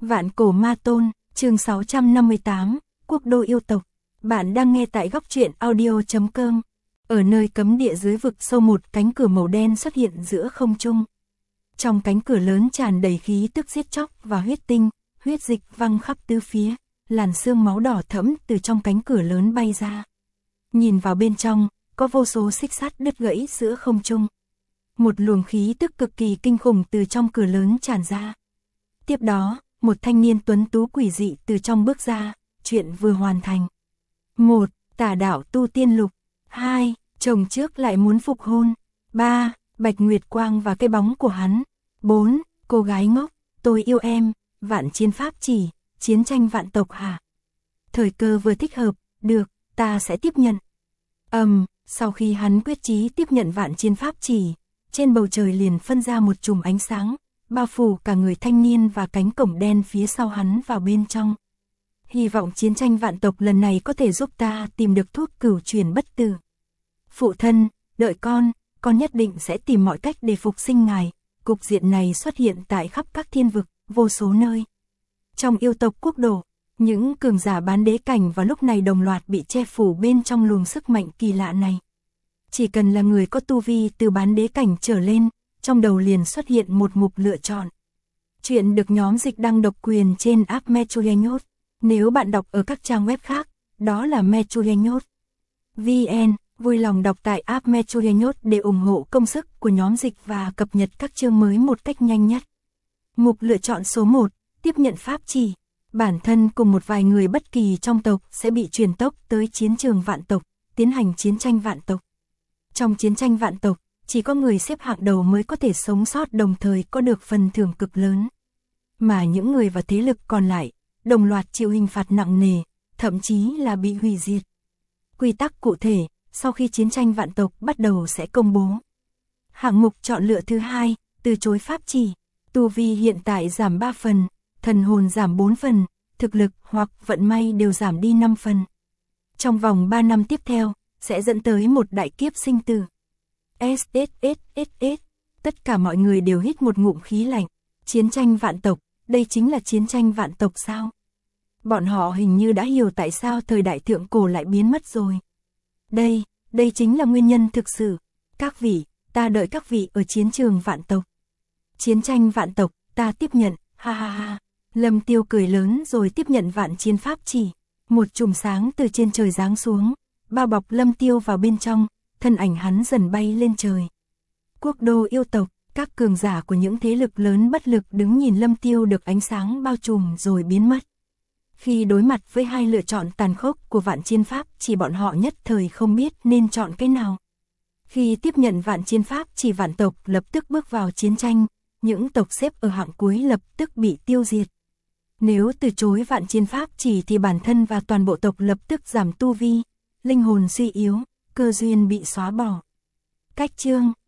Vạn cổ ma tôn, chương 658, quốc đô yêu tộc. Bạn đang nghe tại góc truyện audio.com. Ở nơi cấm địa dưới vực sâu, một cánh cửa màu đen xuất hiện giữa không trung. Trong cánh cửa lớn tràn đầy khí tức giết chóc và huyết tinh, huyết dịch văng khắp tứ phía, làn sương máu đỏ thẫm từ trong cánh cửa lớn bay ra. Nhìn vào bên trong, có vô số xích sắt đứt gãy giữa không trung. Một luồng khí tức cực kỳ kinh khủng từ trong cửa lớn tràn ra. Tiếp đó, một thanh niên tuấn tú quỷ dị từ trong bước ra, chuyện vừa hoàn thành. 1. Tà đạo tu tiên lục. 2. Chồng trước lại muốn phục hôn. 3. Bạch Nguyệt Quang và cái bóng của hắn. 4. Cô gái ngốc, tôi yêu em, vạn chiến pháp chỉ, chiến tranh vạn tộc hả? Thời cơ vừa thích hợp, được, ta sẽ tiếp nhận. Sau khi hắn quyết chí tiếp nhận vạn chiến pháp chỉ, trên bầu trời liền phân ra một chùm ánh sáng, bao phủ cả người thanh niên và cánh cổng đen phía sau hắn vào bên trong. Hy vọng chiến tranh vạn tộc lần này có thể giúp ta tìm được thuốc cửu truyền bất tử. Phụ thân, đợi con nhất định sẽ tìm mọi cách để phục sinh ngài. Cục diện này xuất hiện tại khắp các thiên vực, vô số nơi. Trong yêu tộc quốc độ, những cường giả bán đế cảnh vào lúc này đồng loạt bị che phủ bên trong luồng sức mạnh kỳ lạ này. Chỉ cần là người có tu vi từ bán đế cảnh trở lên, trong đầu liền xuất hiện một mục lựa chọn. Chuyện được nhóm dịch đăng độc quyền trên app Mechuyenyot. Nếu bạn đọc ở các trang web khác, đó là Mechuyenyot VN. Vui lòng đọc tại app Mechuyenyot để ủng hộ công sức của nhóm dịch và cập nhật các chương mới một cách nhanh nhất. Mục lựa chọn số 1, tiếp nhận pháp chỉ. Bản thân cùng một vài người bất kỳ trong tộc sẽ bị truyền tốc tới chiến trường vạn tộc, tiến hành chiến tranh vạn tộc. Trong chiến tranh vạn tộc, chỉ có người xếp hạng đầu mới có thể sống sót, đồng thời có được phần thưởng cực lớn. Mà những người và thế lực còn lại, đồng loạt chịu hình phạt nặng nề, thậm chí là bị hủy diệt. Quy tắc cụ thể, sau khi chiến tranh vạn tộc bắt đầu sẽ công bố. Hạng mục chọn lựa thứ 2, từ chối pháp chỉ. Tu vi hiện tại giảm 3 phần, thần hồn giảm 4 phần, thực lực hoặc vận may đều giảm đi 5 phần. Trong vòng 3 năm tiếp theo, sẽ dẫn tới một đại kiếp sinh tử. SSSSS. Tất cả mọi người đều hít một ngụm khí lạnh. Chiến tranh vạn tộc, đây chính là chiến tranh vạn tộc sao? Bọn họ hình như đã hiểu tại sao thời đại thượng cổ lại biến mất rồi. Đây chính là nguyên nhân thực sự. Các vị, ta đợi các vị ở chiến trường vạn tộc. Chiến tranh vạn tộc, ta tiếp nhận, ha ha ha. Lâm Tiêu cười lớn rồi tiếp nhận vạn chiến pháp chỉ. Một chùm sáng từ trên trời giáng xuống, bao bọc Lâm Tiêu vào bên trong, thân ảnh hắn dần bay lên trời. Quốc đô yêu tộc, các cường giả của những thế lực lớn bất lực đứng nhìn Lâm Tiêu được ánh sáng bao trùm rồi biến mất. Khi đối mặt với hai lựa chọn tàn khốc của vạn chiến pháp chỉ, bọn họ nhất thời không biết nên chọn cái nào. Khi tiếp nhận vạn chiến pháp chỉ, vạn tộc lập tức bước vào chiến tranh, những tộc xếp ở hạng cuối lập tức bị tiêu diệt. Nếu từ chối vạn chiến pháp chỉ thì bản thân và toàn bộ tộc lập tức giảm tu vi, linh hồn suy yếu, cơ duyên bị xóa bỏ. Cách chương